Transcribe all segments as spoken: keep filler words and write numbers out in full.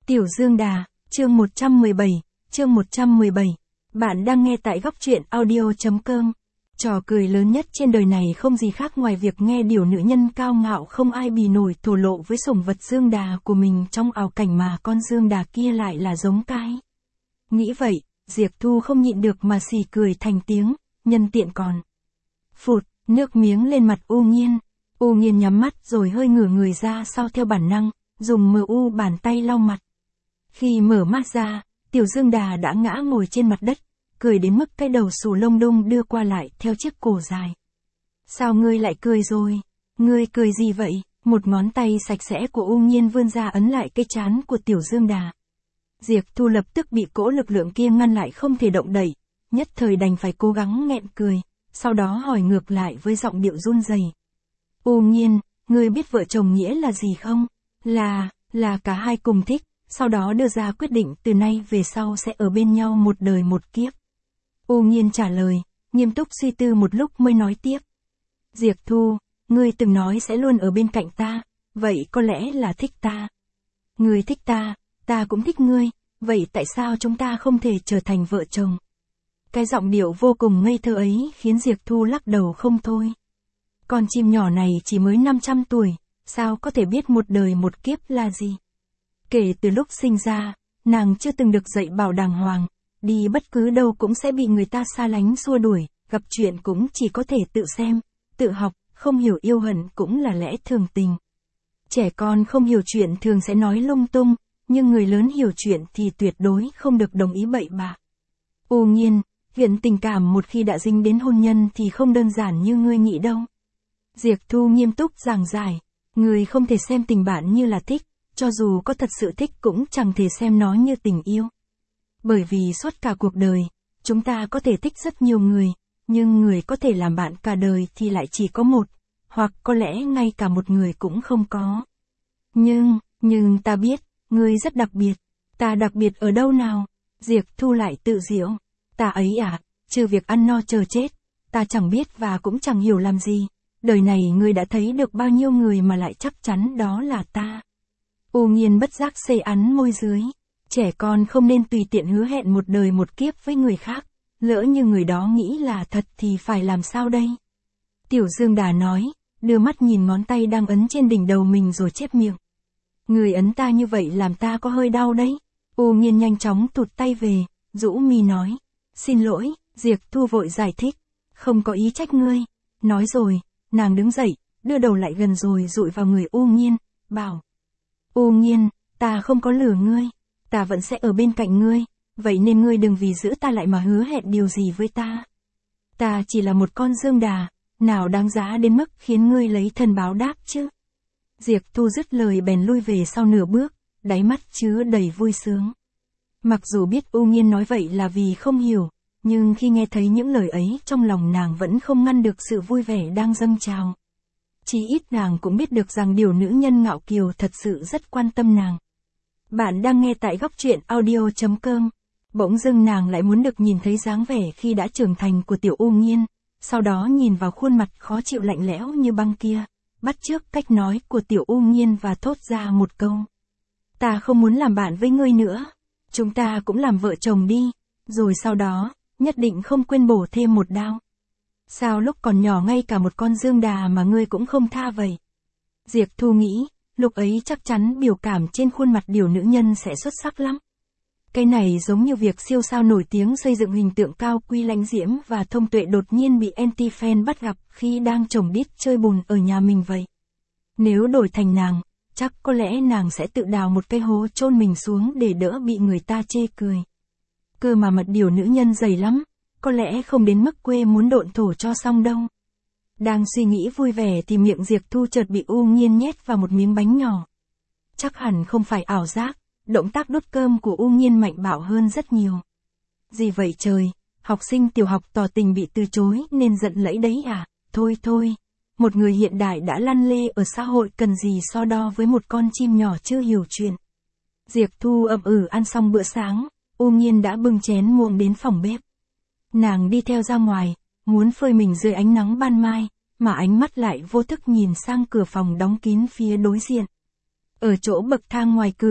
Tiểu Dương Đà, chương một trăm mười bảy, chương một trăm mười bảy. Bạn đang nghe tại góc truyện audio chấm com. Trò cười lớn nhất trên đời này không gì khác ngoài việc nghe điều nữ nhân cao ngạo không ai bì nổi thổ lộ với sủng vật Dương Đà của mình trong ảo cảnh mà con Dương Đà kia lại là giống cái. Nghĩ vậy, Diệp Thu không nhịn được mà xì cười thành tiếng, nhân tiện còn. Phụt, nước miếng lên mặt U Nghiên. U Nghiên nhắm mắt rồi hơi ngửa người ra sau theo bản năng, dùng mờ u bàn tay lau mặt. Khi mở mắt ra, Tiểu Dương Đà đã ngã ngồi trên mặt đất, cười đến mức cái đầu xù lông đung đưa qua lại theo chiếc cổ dài. Sao ngươi lại cười rồi? Ngươi cười gì vậy? Một ngón tay sạch sẽ của U Nghiên vươn ra ấn lại cái trán của Tiểu Dương Đà. Diệp Thu lập tức bị cỗ lực lượng kia ngăn lại không thể động đậy, nhất thời đành phải cố gắng nghẹn cười, sau đó hỏi ngược lại với giọng điệu run rẩy. U Nghiên, ngươi biết vợ chồng nghĩa là gì không? Là, là cả hai cùng thích, sau đó đưa ra quyết định từ nay về sau sẽ ở bên nhau một đời một kiếp. U Nghiên trả lời, nghiêm túc suy tư một lúc mới nói tiếp. Diệp Thu, ngươi từng nói sẽ luôn ở bên cạnh ta, vậy có lẽ là thích ta. Ngươi thích ta, ta cũng thích ngươi, vậy tại sao chúng ta không thể trở thành vợ chồng? Cái giọng điệu vô cùng ngây thơ ấy khiến Diệp Thu lắc đầu không thôi. Con chim nhỏ này chỉ mới năm trăm tuổi, sao có thể biết một đời một kiếp là gì? Kể từ lúc sinh ra, nàng chưa từng được dạy bảo đàng hoàng, đi bất cứ đâu cũng sẽ bị người ta xa lánh xua đuổi, gặp chuyện cũng chỉ có thể tự xem, tự học, không hiểu yêu hận cũng là lẽ thường tình. Trẻ con không hiểu chuyện thường sẽ nói lung tung, nhưng người lớn hiểu chuyện thì tuyệt đối không được đồng ý bậy bạ. U Nghiên, chuyện tình cảm một khi đã dính đến hôn nhân thì không đơn giản như ngươi nghĩ đâu. Diệp Thu nghiêm túc giảng giải, người không thể xem tình bạn như là thích, cho dù có thật sự thích cũng chẳng thể xem nó như tình yêu. Bởi vì suốt cả cuộc đời, chúng ta có thể thích rất nhiều người, nhưng người có thể làm bạn cả đời thì lại chỉ có một, hoặc có lẽ ngay cả một người cũng không có. Nhưng, nhưng ta biết, ngươi rất đặc biệt. Ta đặc biệt ở đâu nào? Diệp Thu lại tự giễu. Ta ấy à, trừ việc ăn no chờ chết, ta chẳng biết và cũng chẳng hiểu làm gì. Đời này ngươi đã thấy được bao nhiêu người mà lại chắc chắn đó là ta. U Nghiên bất giác xê ắn môi dưới. Trẻ con không nên tùy tiện hứa hẹn một đời một kiếp với người khác. Lỡ như người đó nghĩ là thật thì phải làm sao đây? Tiểu Dương Đà nói, đưa mắt nhìn ngón tay đang ấn trên đỉnh đầu mình rồi chép miệng. Người ấn ta như vậy làm ta có hơi đau đấy. U Nghiên nhanh chóng tụt tay về, rũ mi nói. Xin lỗi, Diệp Thu vội giải thích. Không có ý trách ngươi. Nói rồi, nàng đứng dậy, đưa đầu lại gần rồi dụi vào người U Nghiên, bảo. U Nghiên, ta không có lừa ngươi. Ta vẫn sẽ ở bên cạnh ngươi, vậy nên ngươi đừng vì giữ ta lại mà hứa hẹn điều gì với ta. Ta chỉ là một con Dương Đà, nào đáng giá đến mức khiến ngươi lấy thân báo đáp chứ. Diệp Thu dứt lời bèn lui về sau nửa bước, đáy mắt chứa đầy vui sướng. Mặc dù biết U Nghiên nói vậy là vì không hiểu, nhưng khi nghe thấy những lời ấy trong lòng nàng vẫn không ngăn được sự vui vẻ đang dâng trào. Chỉ ít nàng cũng biết được rằng điều nữ nhân ngạo kiều thật sự rất quan tâm nàng. Bạn đang nghe tại góc truyện audio chấm com. Bỗng dưng nàng lại muốn được nhìn thấy dáng vẻ khi đã trưởng thành của tiểu U Nghiên, sau đó nhìn vào khuôn mặt khó chịu lạnh lẽo như băng kia, bắt chước cách nói của tiểu U Nghiên và thốt ra một câu. Ta không muốn làm bạn với ngươi nữa, chúng ta cũng làm vợ chồng đi, rồi sau đó, nhất định không quên bổ thêm một đao. Sao lúc còn nhỏ ngay cả một con Dương Đà mà ngươi cũng không tha vậy? Diệp Thu nghĩ, lúc ấy chắc chắn biểu cảm trên khuôn mặt điều nữ nhân sẽ xuất sắc lắm. Cái này giống như việc siêu sao nổi tiếng xây dựng hình tượng cao quý lãnh diễm và thông tuệ đột nhiên bị anti-fan bắt gặp khi đang trồng đít chơi bùn ở nhà mình vậy. Nếu đổi thành nàng, chắc có lẽ nàng sẽ tự đào một cái hố chôn mình xuống để đỡ bị người ta chê cười. Cơ mà mật điều nữ nhân dày lắm, có lẽ không đến mức quê muốn độn thổ cho xong đâu. Đang suy nghĩ vui vẻ thì miệng Diệp Thu chợt bị U Nghiên nhét vào một miếng bánh nhỏ. Chắc hẳn không phải ảo giác, động tác đút cơm của U Nghiên mạnh bạo hơn rất nhiều. Gì vậy trời, học sinh tiểu học tỏ tình bị từ chối nên giận lẫy đấy à? Thôi thôi, một người hiện đại đã lăn lê ở xã hội cần gì so đo với một con chim nhỏ chưa hiểu chuyện. Diệp Thu ậm ừ ăn xong bữa sáng, U Nghiên đã bưng chén muỗng đến phòng bếp. Nàng đi theo ra ngoài, muốn phơi mình dưới ánh nắng ban mai, mà ánh mắt lại vô thức nhìn sang cửa phòng đóng kín phía đối diện. Ở chỗ bậc thang ngoài cửa,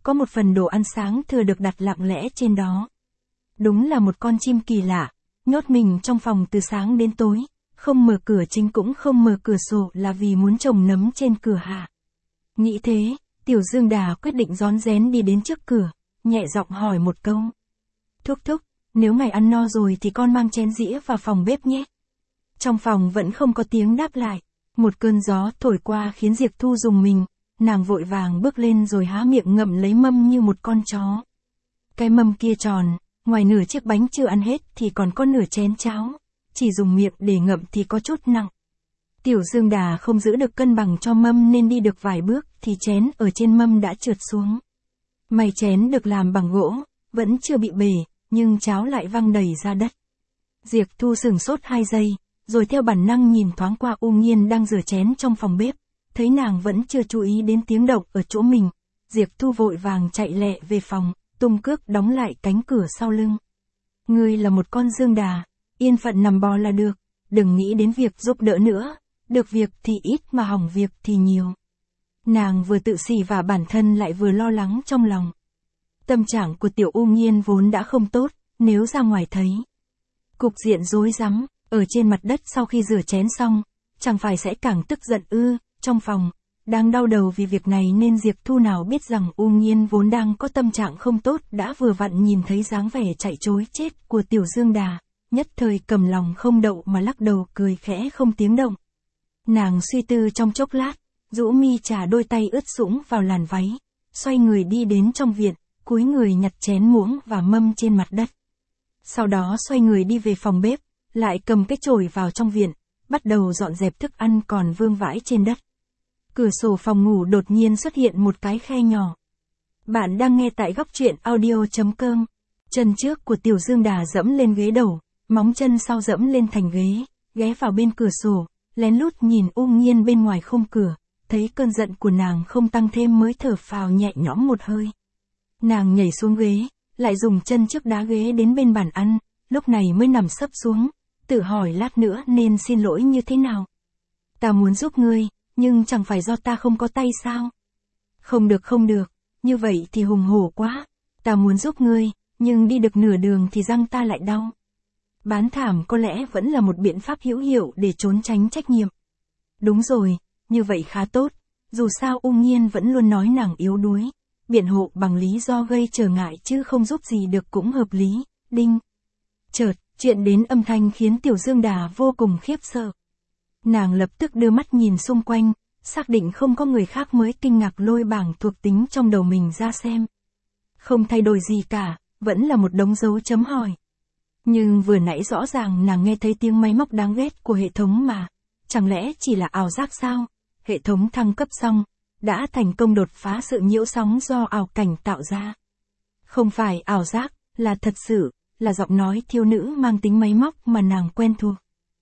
có một phần đồ ăn sáng thừa được đặt lặng lẽ trên đó. Đúng là một con chim kỳ lạ, nhốt mình trong phòng từ sáng đến tối, không mở cửa chính cũng không mở cửa sổ là vì muốn trồng nấm trên cửa hạ. Nghĩ thế, Tiểu Dương Đà quyết định rón rén đi đến trước cửa, nhẹ giọng hỏi một câu. Thúc thúc, nếu ngài ăn no rồi thì con mang chén dĩa vào phòng bếp nhé. Trong phòng vẫn không có tiếng đáp lại, một cơn gió thổi qua khiến Diệp Thu rùng mình, nàng vội vàng bước lên rồi há miệng ngậm lấy mâm như một con chó. Cái mâm kia tròn, ngoài nửa chiếc bánh chưa ăn hết thì còn có nửa chén cháo, chỉ dùng miệng để ngậm thì có chút nặng. Tiểu Dương Đà không giữ được cân bằng cho mâm nên đi được vài bước thì chén ở trên mâm đã trượt xuống. May chén được làm bằng gỗ, vẫn chưa bị bể, nhưng cháo lại văng đầy ra đất. Diệp Thu sửng sốt hai giây, rồi theo bản năng nhìn thoáng qua U Nghiên đang rửa chén trong phòng bếp, thấy nàng vẫn chưa chú ý đến tiếng động ở chỗ mình. Diệp Thu vội vàng chạy lẹ về phòng, tung cước đóng lại cánh cửa sau lưng. Ngươi là một con Dương Đà, yên phận nằm bò là được, đừng nghĩ đến việc giúp đỡ nữa, được việc thì ít mà hỏng việc thì nhiều. Nàng vừa tự xỉ vả bản thân lại vừa lo lắng trong lòng. Tâm trạng của Tiểu U Nghiên vốn đã không tốt, nếu ra ngoài thấy cục diện rối rắm, ở trên mặt đất sau khi rửa chén xong, chẳng phải sẽ càng tức giận ư. Trong phòng, đang đau đầu vì việc này nên Diệp Thu nào biết rằng U Nghiên vốn đang có tâm trạng không tốt đã vừa vặn nhìn thấy dáng vẻ chạy trối chết của Tiểu Dương Đà, nhất thời cầm lòng không đậu mà lắc đầu cười khẽ không tiếng động. Nàng suy tư trong chốc lát, rũ mi chà đôi tay ướt sũng vào làn váy, xoay người đi đến trong viện, cúi người nhặt chén muỗng và mâm trên mặt đất. Sau đó xoay người đi về phòng bếp, lại cầm cái chổi vào trong viện, bắt đầu dọn dẹp thức ăn còn vương vãi trên đất. Cửa sổ phòng ngủ đột nhiên xuất hiện một cái khe nhỏ. Bạn đang nghe tại góc truyện audio chấm com. Chân trước của Tiểu Dương Đà dẫm lên ghế đầu, móng chân sau dẫm lên thành ghế, ghé vào bên cửa sổ, lén lút nhìn U Nghiên bên ngoài khung cửa, thấy cơn giận của nàng không tăng thêm mới thở phào nhẹ nhõm một hơi. Nàng nhảy xuống ghế, lại dùng chân trước đá ghế đến bên bàn ăn, lúc này mới nằm sấp xuống, tự hỏi lát nữa nên xin lỗi như thế nào. Ta muốn giúp ngươi, nhưng chẳng phải do ta không có tay sao? Không được không được, như vậy thì hùng hổ quá. Ta muốn giúp ngươi, nhưng đi được nửa đường thì răng ta lại đau. Bán thảm có lẽ vẫn là một biện pháp hữu hiệu để trốn tránh trách nhiệm. Đúng rồi, như vậy khá tốt, dù sao U Nghiên vẫn luôn nói nàng yếu đuối, biện hộ bằng lý do gây trở ngại chứ không giúp gì được cũng hợp lý. Đinh. Chợt, chuyện đến âm thanh khiến Tiểu Dương Đà vô cùng khiếp sợ. Nàng lập tức đưa mắt nhìn xung quanh, xác định không có người khác mới kinh ngạc lôi bảng thuộc tính trong đầu mình ra xem. Không thay đổi gì cả, vẫn là một đống dấu chấm hỏi. Nhưng vừa nãy rõ ràng nàng nghe thấy tiếng máy móc đáng ghét của hệ thống mà. Chẳng lẽ chỉ là ảo giác sao? Hệ thống thăng cấp xong, đã thành công đột phá sự nhiễu sóng do ảo cảnh tạo ra. Không phải ảo giác, là thật sự, là giọng nói thiếu nữ mang tính máy móc mà nàng quen thuộc.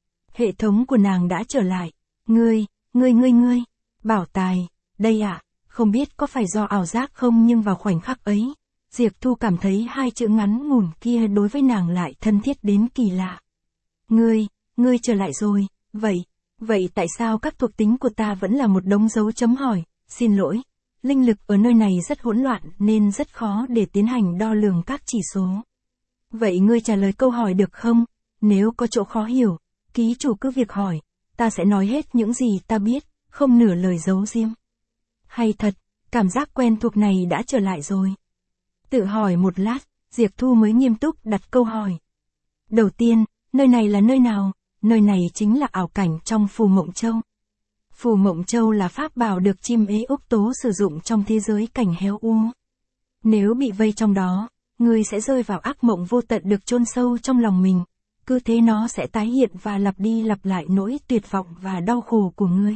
Hệ thống của nàng đã trở lại. Ngươi, ngươi ngươi ngươi, Bảo Tài, đây ạ, à, không biết có phải do ảo giác không nhưng vào khoảnh khắc ấy, Diệp Thu cảm thấy hai chữ ngắn ngủn kia đối với nàng lại thân thiết đến kỳ lạ. Ngươi, ngươi trở lại rồi, vậy, vậy tại sao các thuộc tính của ta vẫn là một đống dấu chấm hỏi? Xin lỗi, linh lực ở nơi này rất hỗn loạn nên rất khó để tiến hành đo lường các chỉ số. Vậy ngươi trả lời câu hỏi được không? Nếu có chỗ khó hiểu, ký chủ cứ việc hỏi, ta sẽ nói hết những gì ta biết, không nửa lời giấu giếm. Hay thật, cảm giác quen thuộc này đã trở lại rồi. Tự hỏi một lát, Diệp Thu mới nghiêm túc đặt câu hỏi. Đầu tiên, nơi này là nơi nào? Nơi này chính là ảo cảnh trong Phù Mộng Châu. Phù Mộng Châu là pháp bảo được chim ế Úc Tố sử dụng trong thế giới cảnh héo u. Nếu bị vây trong đó, ngươi sẽ rơi vào ác mộng vô tận được chôn sâu trong lòng mình. Cứ thế nó sẽ tái hiện và lặp đi lặp lại nỗi tuyệt vọng và đau khổ của ngươi.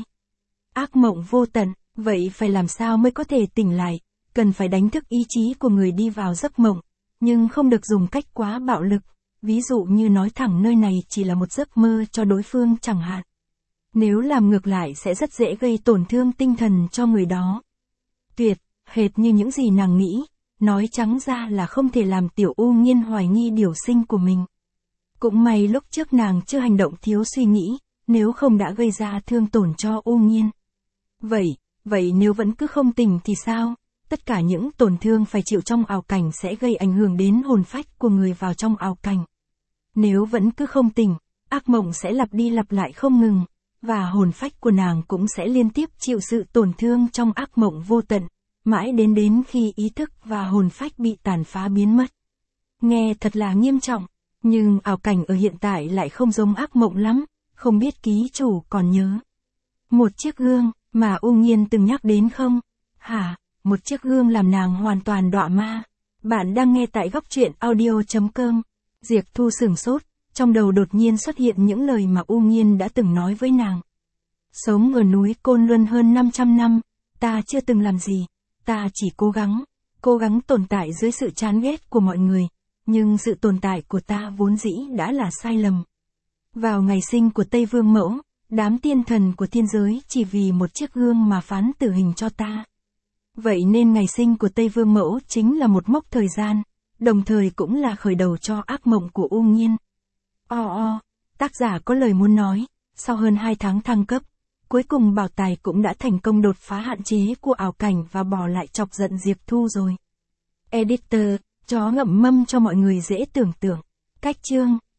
Ác mộng vô tận, vậy phải làm sao mới có thể tỉnh lại? Cần phải đánh thức ý chí của người đi vào giấc mộng, nhưng không được dùng cách quá bạo lực, ví dụ như nói thẳng nơi này chỉ là một giấc mơ cho đối phương chẳng hạn. Nếu làm ngược lại sẽ rất dễ gây tổn thương tinh thần cho người đó. Tuyệt, hệt như những gì nàng nghĩ, nói trắng ra là không thể làm Tiểu U Nghiên hoài nghi điều sinh của mình. Cũng may lúc trước nàng chưa hành động thiếu suy nghĩ, nếu không đã gây ra thương tổn cho U Nghiên. Vậy, vậy nếu vẫn cứ không tỉnh thì sao? Tất cả những tổn thương phải chịu trong ảo cảnh sẽ gây ảnh hưởng đến hồn phách của người vào trong ảo cảnh. Nếu vẫn cứ không tỉnh, ác mộng sẽ lặp đi lặp lại không ngừng, và hồn phách của nàng cũng sẽ liên tiếp chịu sự tổn thương trong ác mộng vô tận, mãi đến đến khi ý thức và hồn phách bị tàn phá biến mất. Nghe thật là nghiêm trọng, nhưng ảo cảnh ở hiện tại lại không giống ác mộng lắm, không biết ký chủ còn nhớ. Một chiếc gương, mà U Nhiên từng nhắc đến không? Hả, một chiếc gương làm nàng hoàn toàn đọa ma. Bạn đang nghe tại góc truyện audio chấm com. Diệp Thu sửng sốt, trong đầu đột nhiên xuất hiện những lời mà U Nhiên đã từng nói với nàng. Sống ở núi Côn Luân hơn năm trăm năm, ta chưa từng làm gì, ta chỉ cố gắng, cố gắng tồn tại dưới sự chán ghét của mọi người, nhưng sự tồn tại của ta vốn dĩ đã là sai lầm. Vào ngày sinh của Tây Vương Mẫu, đám tiên thần của thiên giới chỉ vì một chiếc gương mà phán tử hình cho ta. Vậy nên ngày sinh của Tây Vương Mẫu chính là một mốc thời gian, đồng thời cũng là khởi đầu cho ác mộng của U Nhiên. O o, tác giả có lời muốn nói, sau hơn hai tháng thăng cấp, cuối cùng Bảo Tài cũng đã thành công đột phá hạn chế của ảo cảnh và bỏ lại chọc giận Diệp Thu rồi. Editor, chó ngậm mâm cho mọi người dễ tưởng tượng. Cách chương